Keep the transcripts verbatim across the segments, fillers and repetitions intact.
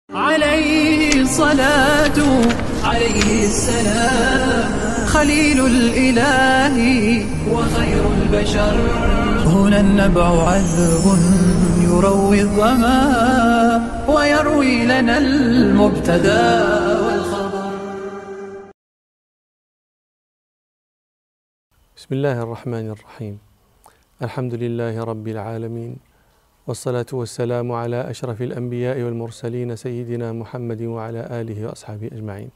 عليه الصلاة عليه السلام خليل الإله وخير البشر. هنا النبع عذب يروي الظما ويروي لنا المبتدى والخبر. بسم الله الرحمن الرحيم. الحمد لله رب العالمين، والصلاة والسلام على أشرف الأنبياء والمرسلين سيدنا محمد وعلى آله وأصحابه أجمعين.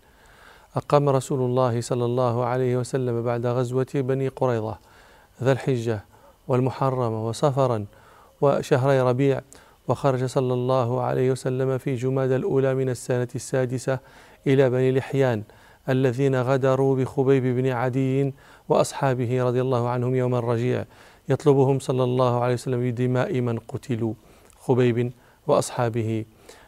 أقام رسول الله صلى الله عليه وسلم بعد غزوة بني قريظة ذا الحجة والمحرم وصفرا وشهري ربيع، وخرج صلى الله عليه وسلم في جماد الأولى من السنة السادسة إلى بني لحيان الذين غدروا بخبيب بن عدي وأصحابه رضي الله عنهم يوم الرجيع، يطلبهم صلى الله عليه وسلم بدماء من قتلوا خبيب وأصحابه.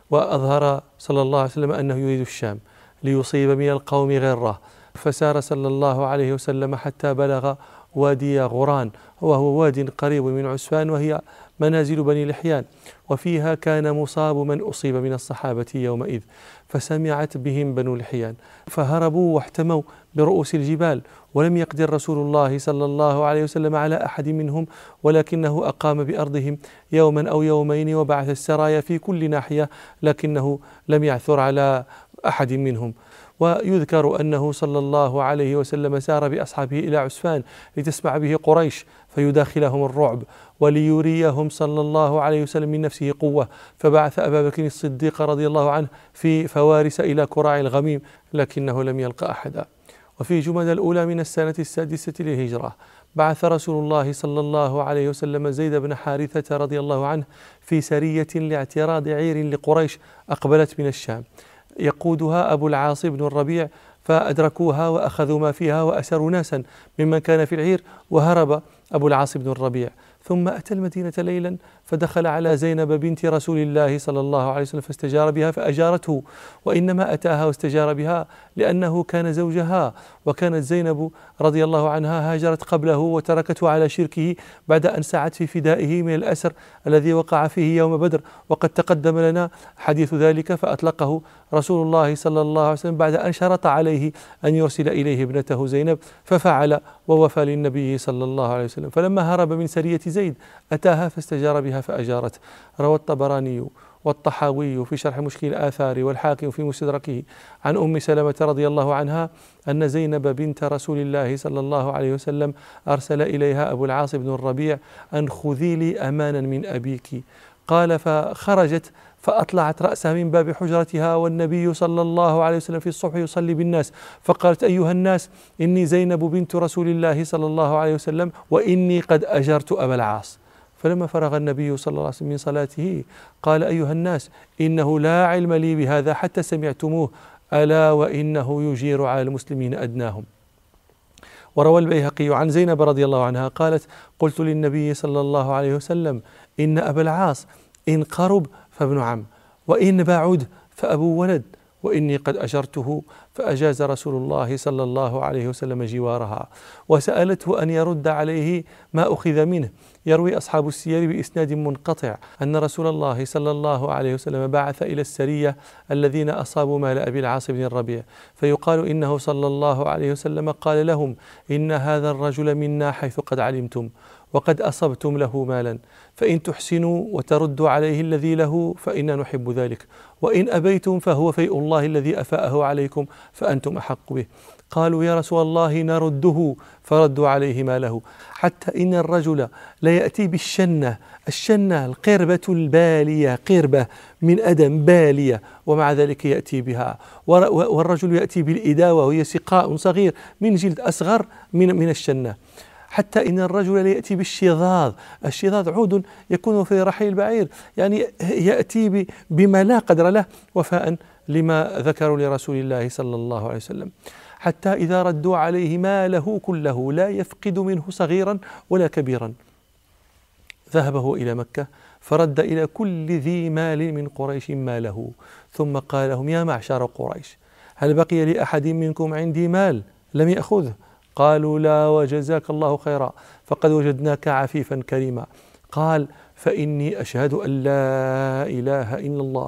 وأظهر صلى الله عليه وسلم أنه يريد الشام ليصيب من القوم غرة، فسار صلى الله عليه وسلم حتى بلغ وادي غران، وهو واد قريب من عسفان وهي منازل بني لحيان، وفيها كان مصاب من أصيب من الصحابة يومئذ، فسمعت بهم بنو لحيان فهربوا واحتموا برؤوس الجبال، ولم يقدر رسول الله صلى الله عليه وسلم على أحد منهم، ولكنه أقام بأرضهم يوما أو يومين وبعث السرايا في كل ناحية، لكنه لم يعثر على أحد منهم. ويذكر أنه صلى الله عليه وسلم سار بأصحابه إلى عسفان لتسمع به قريش فيداخلهم الرعب، وليريهم صلى الله عليه وسلم من نفسه قوة، فبعث أبا بكر الصديق رضي الله عنه في فوارس إلى كراع الغميم، لكنه لم يلقى أحدا. وفي جماد الأولى من السنة السادسة للهجرة بعث رسول الله صلى الله عليه وسلم زيد بن حارثة رضي الله عنه في سرية لاعتراض عير لقريش أقبلت من الشام، يقودها أبو العاص بن الربيع، فأدركوها وأخذوا ما فيها وأسروا ناسا ممن كان في العير، وهرب أبو العاص بن الربيع. ثم أتى المدينة ليلا فدخل على زينب بنت رسول الله صلى الله عليه وسلم فاستجار بها فأجارته، وإنما أتاها واستجار بها لأنه كان زوجها، وكانت زينب رضي الله عنها هاجرت قبله وتركته على شركه بعد أن سعت في فدائه من الأسر الذي وقع فيه يوم بدر، وقد تقدم لنا حديث ذلك. فأطلقه رسول الله صلى الله عليه وسلم بعد أن شرط عليه أن يرسل إليه ابنته زينب، ففعل ووفى للنبي صلى الله عليه وسلم. فلما هرب من سرية زيد أتاها فاستجار بها فأجارته. روى الطبراني والطحاوي في شرح مشكل الآثار والحاكم في مستدركه عن أم سلمة رضي الله عنها أن زينب بنت رسول الله صلى الله عليه وسلم أرسل إليها أبو العاص بن الربيع أن خذي لي أمانا من أبيك. قال فخرجت فأطلعت رأسها من باب حجرتها والنبي صلى الله عليه وسلم في الصبح يصلي بالناس، فقالت: أيها الناس، إني زينب بنت رسول الله صلى الله عليه وسلم وإني قد أجرت أبا العاص. فلما فرغ النبي صلى الله عليه وسلم من صلاته قال: أيها الناس، إنه لا علم لي بهذا حتى سمعتموه، ألا وإنه يجير على المسلمين أدناهم. وروى البيهقي عن زينب رضي الله عنها قالت: قلت للنبي صلى الله عليه وسلم: إن أبا العاص إن قرب فابن عم، وإن بعد فأبو ولد، وإني قد أجرته. فأجاز رسول الله صلى الله عليه وسلم جوارها، وسألته أن يرد عليه ما أخذ منه. يروي أصحاب السير بإسناد منقطع أن رسول الله صلى الله عليه وسلم بعث إلى السرية الذين أصابوا مال أبي العاص بن الربيع، فيقال إنه صلى الله عليه وسلم قال لهم: إن هذا الرجل منا حيث قد علمتم، وقد أصبتم له مالا، فإن تحسنوا وتردوا عليه الذي له فإنا نحب ذلك، وإن أبيتم فهو فيء الله الذي أفاءه عليكم فأنتم أحق به. قالوا: يا رسول الله نرده، فردوا عليه ماله، حتى إن الرجل ليأتي بالشنة، الشنة القربة البالية، قربة من أدم بالية، ومع ذلك يأتي بها، والرجل يأتي بالإداوة وهي سقاء صغير من جلد أصغر من من الشنة، حتى إن الرجل ليأتي بالشظاظ، الشظاظ عود يكون في رحي البعير، يعني يأتي بما لا قدر له وفاء لما ذكروا لرسول الله صلى الله عليه وسلم، حتى إذا ردوا عليه ماله كله لا يفقد منه صغيرا ولا كبيرا. ذهبه إلى مكة فرد إلى كل ذي مال من قريش ماله، ثم قال لهم: يا معشر قريش، هل بقي لأحد منكم عندي مال لم يأخذه؟ قالوا: لا، وجزاك الله خيرا، فقد وجدناك عفيفا كريما. قال: فإني أشهد أن لا إله إلا الله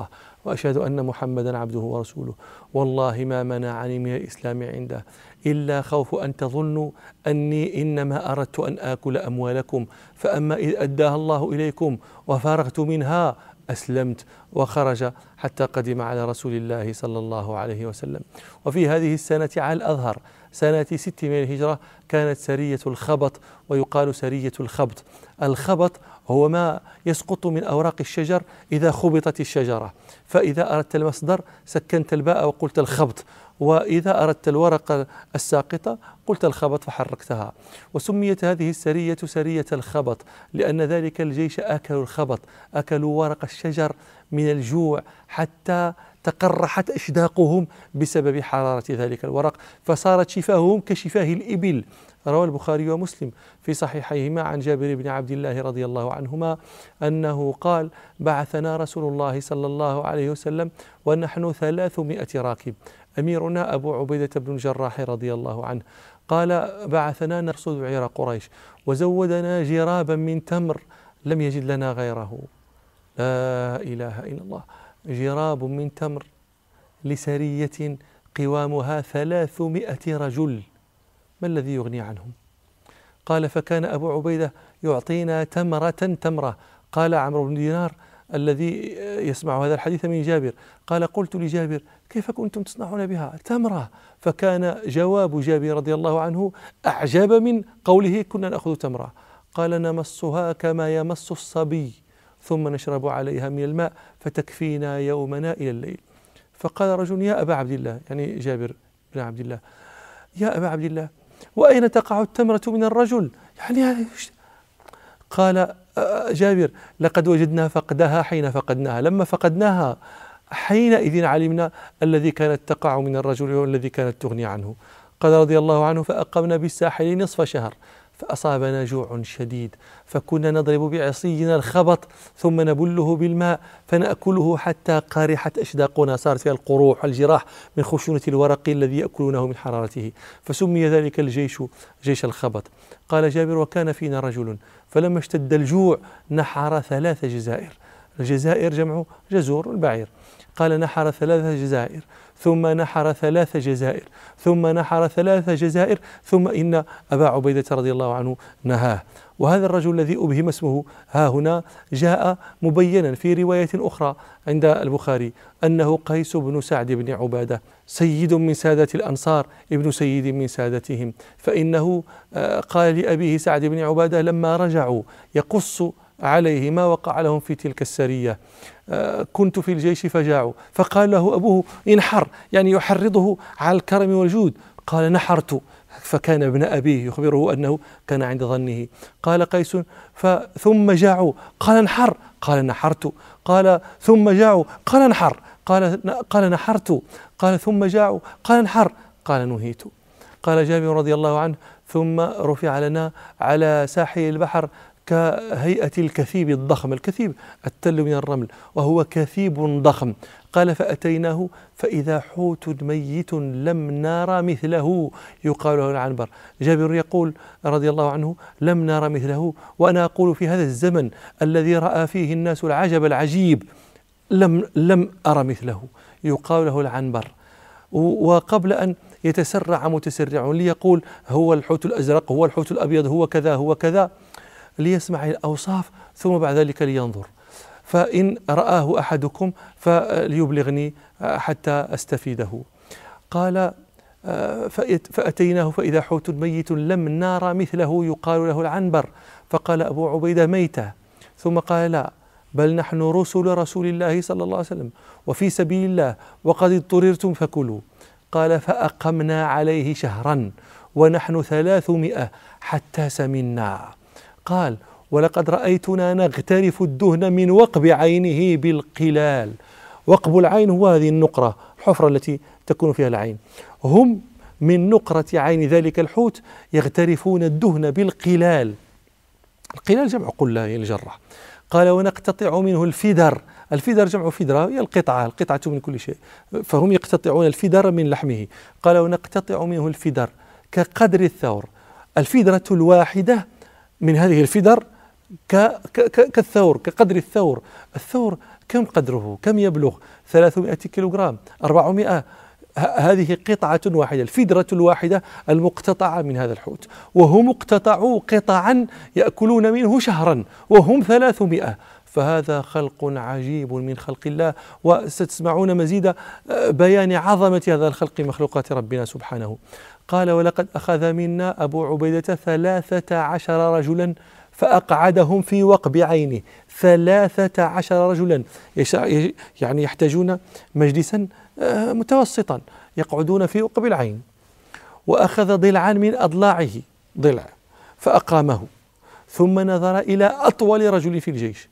وأشهد أن محمدا عبده ورسوله. والله ما منعني من الإسلام عنده إلا خوف أن تظنوا أني إنما أردت أن آكل أموالكم، فأما إذ أداها الله إليكم وفارغت منها أسلمت. وخرج حتى قدم على رسول الله صلى الله عليه وسلم. وفي هذه السنة على الأظهر سنة ست من الهجرة كانت سرية الخبط، ويقال سرية الخبط. الخبط هو ما يسقط من أوراق الشجر إذا خبطت الشجرة، فإذا أردت المصدر سكنت الباء وقلت الخبط، وإذا أردت الورقة الساقطة قلت الخبط فحركتها. وسميت هذه السرية سرية الخبط لأن ذلك الجيش أكلوا الخبط، أكلوا ورق الشجر من الجوع حتى تقرحت أشداقهم بسبب حرارة ذلك الورق، فصارت شفاههم كشفاه الإبل. روى البخاري ومسلم في صحيحيهما عن جابر بن عبد الله رضي الله عنهما أنه قال: بعثنا رسول الله صلى الله عليه وسلم ونحن ثلاثمائة راكب، أميرنا أبو عبيدة بن الجراح رضي الله عنه، قال: بعثنا نرصد عير قريش وزودنا جرابا من تمر لم يجد لنا غيره. لا إله إلا الله، جراب من تمر لسرية قوامها ثلاثمائة رجل، ما الذي يغني عنهم؟ قال: فكان أبو عبيدة يعطينا تمرة تمرة. قال عمرو بن دينار الذي يسمع هذا الحديث من جابر قال: قلت لجابر: كيف كنتم تصنعون بها تمرة؟ فكان جواب جابر رضي الله عنه أعجب من قوله كنا نأخذ تمرة. قال: نمصها كما يمص الصبي ثم نشرب عليها من الماء فتكفينا يومنا إلى الليل. فقال رجل: يا أبا عبد الله، يعني جابر بن عبد الله، يا أبا عبد الله، وأين تقع التمرة من الرجل؟ يعني قال جابر: لقد وجدنا فقدها حين فقدناها، لما فقدناها حينئذ علمنا الذي كانت تقع من الرجل والذي كانت تغني عنه. قال رضي الله عنه: فأقمنا بالساحل نصف شهر فأصابنا جوع شديد، فكنا نضرب بعصينا الخبط ثم نبله بالماء فنأكله حتى قارحت أشداقنا، صارت فيها القروح والجراح من خشونة الورق الذي يأكلونه من حرارته، فسمي ذلك الجيش جيش الخبط. قال جابر: وكان فينا رجل فلما اشتد الجوع نحر ثلاث جزائر، الجزائر جمع جزور البعير، قال: نحر ثلاث جزائر ثم نحر ثلاث جزائر ثم نحر ثلاث جزائر ثم إن أبا عبيدة رضي الله عنه نهاه. وهذا الرجل الذي أبهم اسمه ها هنا جاء مبينا في رواية أخرى عند البخاري أنه قيس بن سعد بن عبادة، سيد من سادة الأنصار، ابن سيد من سادتهم، فإنه قال لأبيه سعد بن عبادة لما رجعوا يقص عليه ما وقع لهم في تلك السرية: كنت في الجيش فجاعوا، فقال له أبوه: انحر، يعني يحرضه على الكرم والجود. قال: نحرت، فكان ابن أبيه يخبره أنه كان عند ظنه. قال قيس: ثم جاعوا، قال: انحر، قال: نحرت. قال: ثم جاعوا، قال: انحر، قال قال نحرت. قال: ثم جاعوا، قال: انحر، قال: نهيت. قال جابر رضي الله عنه: ثم رفع لنا على ساحل البحر كهيئة الكثيب الضخم، الكثيب التل من الرمل وهو كثيب ضخم. قال: فأتيناه فإذا حوت ميت لم نرى مثله يقال له العنبر. جابر يقول رضي الله عنه: لم نرى مثله، وأنا أقول في هذا الزمن الذي رأى فيه الناس العجب العجيب لم لم أرى مثله يقال له العنبر. وقبل أن يتسرع متسرع ليقول هو الحوت الأزرق، هو الحوت الأبيض، هو كذا هو كذا، ليسمع الأوصاف ثم بعد ذلك لينظر. فإن رآه أحدكم فليبلغني حتى أستفيده. قال: فأتيناه فإذا حوت ميت لم نرى مثله يقال له العنبر. فقال أبو عبيدة: ميتة. ثم قال: لا، بل نحن رسل رسول الله صلى الله عليه وسلم وفي سبيل الله وقد اضطررتم فكلوا. قال: فأقمنا عليه شهرا ونحن ثلاثمائة حتى سمنا. قال: ولقد رأيتنا نغترف الدهن من وقب عينه بالقلال. وقب العين هو هذه النقرة، الحفرة التي تكون فيها العين، هم من نقرة عين ذلك الحوت يغترفون الدهن بالقلال. القلال جمع قلة هي الجرة. قال: ونقتطع منه الفدر، الفدر جمع فدرة هي القطعة، القطعة من كل شيء، فهم يقتطعون الفدر من لحمه. قال: ونقتطع منه الفدر كقدر الثور، الفدرة الواحدة من هذه الفدر كالثور، كقدر الثور. الثور كم قدره؟ كم يبلغ؟ ثلاثمائة كيلوغرام، أربعمائة. هذه قطعة واحدة، الفدرة الواحدة المقتطعة من هذا الحوت، وهم اقتطعوا قطعا يأكلون منه شهرا وهم ثلاثمائة. فهذا خلق عجيب من خلق الله، وستسمعون مزيد بيان عظمة هذا الخلق مخلوقات ربنا سبحانه. قال: ولقد أخذ منا أبو عبيدة ثلاثة عشر رجلا فأقعدهم في وقب عينه. ثلاثة عشر رجلا، يعني يحتاجون مجلسا متوسطا يقعدون في وقب العين. وأخذ ضلعا من أضلاعه، ضلع، فأقامه، ثم نظر إلى أطول رجل في الجيش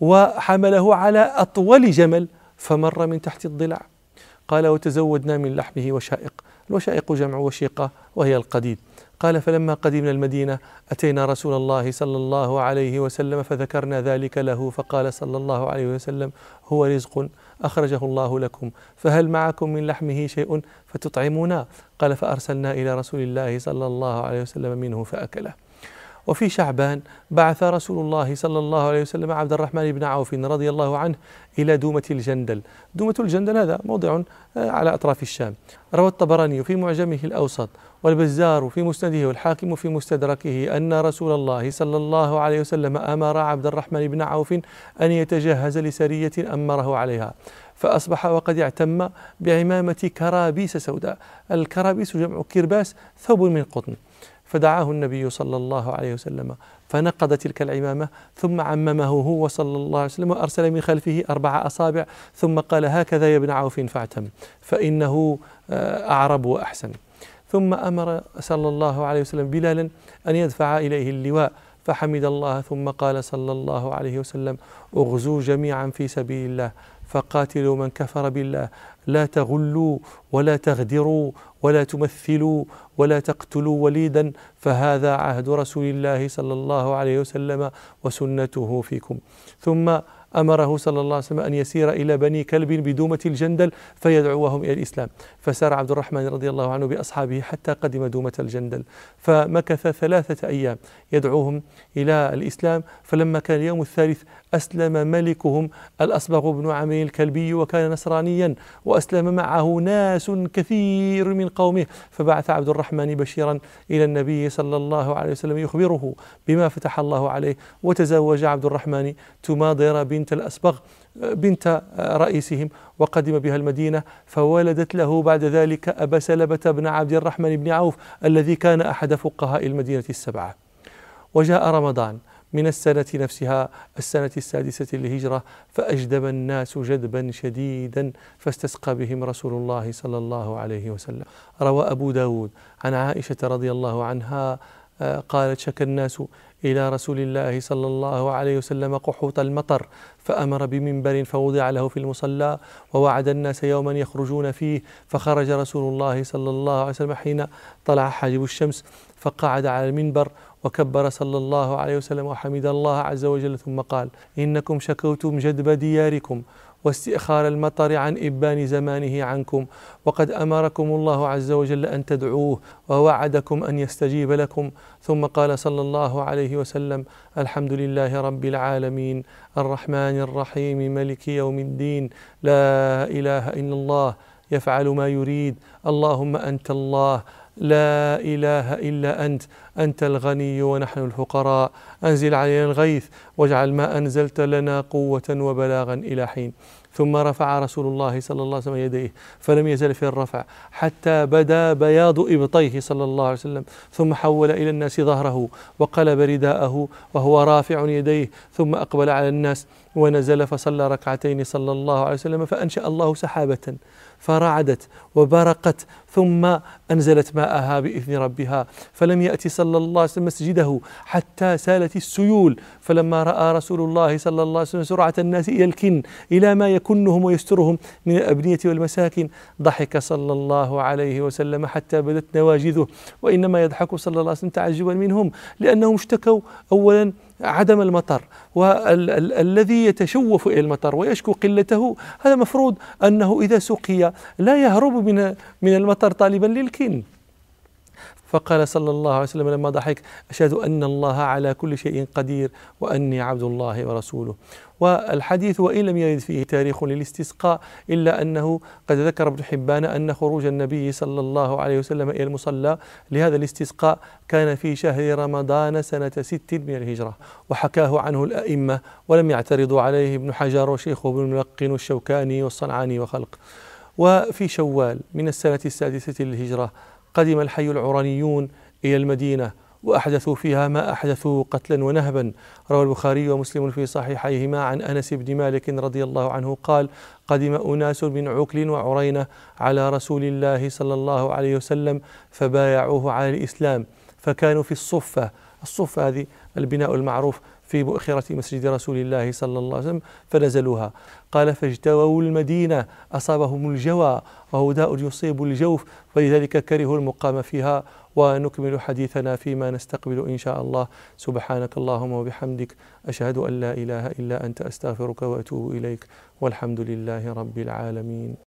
وحمله على أطول جمل فمر من تحت الضلع. قال: وتزودنا من لحمه وشائق. الوشائق جمع وشيقة وهي القديد. قال: فلما قدمنا المدينة أتينا رسول الله صلى الله عليه وسلم فذكرنا ذلك له، فقال صلى الله عليه وسلم: هو رزق أخرجه الله لكم، فهل معكم من لحمه شيء فتطعمونا؟ قال: فأرسلنا إلى رسول الله صلى الله عليه وسلم منه فأكله. وفي شعبان بعث رسول الله صلى الله عليه وسلم عبد الرحمن بن عوف رضي الله عنه إلى دومة الجندل. دومة الجندل هذا موضع على أطراف الشام. روى الطبراني في معجمه الأوسط والبزار في مسنده والحاكم في مستدركه أن رسول الله صلى الله عليه وسلم أمر عبد الرحمن بن عوف أن يتجهز لسرية أمره عليها، فأصبح وقد اعتم بعمامة كرابيس سوداء. الكرابيس جمع كرباس، ثوب من قطن. فدعاه النبي صلى الله عليه وسلم فنقض تلك العمامة، ثم عممه هو صلى الله عليه وسلم وأرسل من خلفه أربع أصابع، ثم قال: هكذا يا ابن عوف فاعتم فإنه أعرب وأحسن. ثم أمر صلى الله عليه وسلم بلالا أن يدفع إليه اللواء، فحمد الله، ثم قال صلى الله عليه وسلم: اغزوا جميعا في سبيل الله، فقاتلوا من كفر بالله، لا تغلوا ولا تغدروا ولا تمثلوا ولا تقتلوا وليدا، فهذا عهد رسول الله صلى الله عليه وسلم وسنته فيكم. ثم أمره صلى الله عليه وسلم أن يسير إلى بني كلب بدومة الجندل فيدعوهم إلى الإسلام. فسار عبد الرحمن رضي الله عنه بأصحابه حتى قدم دومة الجندل، فمكث ثلاثة أيام يدعوهم إلى الإسلام. فلما كان اليوم الثالث أسلم ملكهم الأصبغ بن عمرو الكلبي، وكان نصرانيا، وأسلم معه ناس كثير من قومه. فبعث عبد الرحمن بشيرا إلى النبي صلى الله عليه وسلم يخبره بما فتح الله عليه. وتزوج عبد الرحمن تماضر بنت الأصبغ بنت رئيسهم، وقدم بها المدينة، فولدت له بعد ذلك أبا سلبة بن عبد الرحمن بن عوف الذي كان أحد فقهاء المدينة السبعة. وجاء رمضان من السنة نفسها، السنة السادسة للهجرة، فأجدب الناس جدبا شديدا، فاستسقى بهم رسول الله صلى الله عليه وسلم. روى أبو داود عن عائشة رضي الله عنها قالت: شكى الناس إلى رسول الله صلى الله عليه وسلم قحوط المطر، فأمر بمنبر فوضع له في المصلى، ووعد الناس يوما يخرجون فيه، فخرج رسول الله صلى الله عليه وسلم حين طلع حاجب الشمس، فقعد على المنبر وكبر صلى الله عليه وسلم وحمد الله عز وجل، ثم قال: إنكم شكوتم جدب دياركم واستئخار المطر عن إبان زمانه عنكم، وقد أمركم الله عز وجل أن تدعوه، ووعدكم أن يستجيب لكم. ثم قال صلى الله عليه وسلم: الحمد لله رب العالمين، الرحمن الرحيم، ملك يوم الدين، لا إله إلا الله، يفعل ما يريد، اللهم أنت الله، لا إله إلا أنت، أنت الغني ونحن الفقراء، أنزل علينا الغيث واجعل ما أنزلت لنا قوة وبلاغا إلى حين. ثم رفع رسول الله صلى الله عليه وسلم يديه، فلم يزل في الرفع حتى بدا بياض إبطيه صلى الله عليه وسلم، ثم حول إلى الناس ظهره وقلب رداءه وهو رافع يديه، ثم أقبل على الناس ونزل فصلى ركعتين صلى الله عليه وسلم، فأنشأ الله سحابة فرعدت وبرقت، ثم أنزلت ماءها بإذن ربها، فلم يأتي صلى الله عليه وسلم مسجده حتى سالت السيول. فلما رأى رسول الله صلى الله عليه وسلم سرعة الناس إلى الكن، إلى ما يكنهم ويسترهم من الأبنية والمساكن، ضحك صلى الله عليه وسلم حتى بدت نواجذه. وإنما يضحك صلى الله عليه وسلم تعجبا منهم، لأنهم اشتكوا أولا عدم المطر، والذي يتشوف إلى المطر ويشكو قلته هذا مفروض أنه إذا سقي لا يهرب من من المطر طالبا للكن. فقال صلى الله عليه وسلم لما ضحك: أشهد أن الله على كل شيء قدير وأني عبد الله ورسوله. والحديث وإن لم يرد فيه تاريخ للاستسقاء إلا أنه قد ذكر ابن حبان أن خروج النبي صلى الله عليه وسلم إلى المصلى لهذا الاستسقاء كان في شهر رمضان سنة ست من الهجرة، وحكاه عنه الأئمة ولم يعترضوا عليه ابن حجر وشيخه ابن الملقن والشوكاني والصنعاني وخلق. وفي شوال من السنة السادسة للهجرة قدم الحي العرانيون إلى المدينة وأحدثوا فيها ما أحدثوا قتلا ونهبا. روى البخاري ومسلم في صحيحيهما عن أنس بن مالك رضي الله عنه قال: قدم أناس من عكل وعرينة على رسول الله صلى الله عليه وسلم فبايعوه على الإسلام، فكانوا في الصفة. الصفة هذه البناء المعروف في مؤخرة مسجد رسول الله صلى الله عليه وسلم، فنزلوها. قال: فاجتووا المدينة أصابهم الجوى وهو داء يصيب الجوف، فلذلك كرهوا المقام فيها. ونكمل حديثنا فيما نستقبل إن شاء الله. سبحانك اللهم وبحمدك، أشهد أن لا إله إلا أنت، أستغفرك وأتوب إليك، والحمد لله رب العالمين.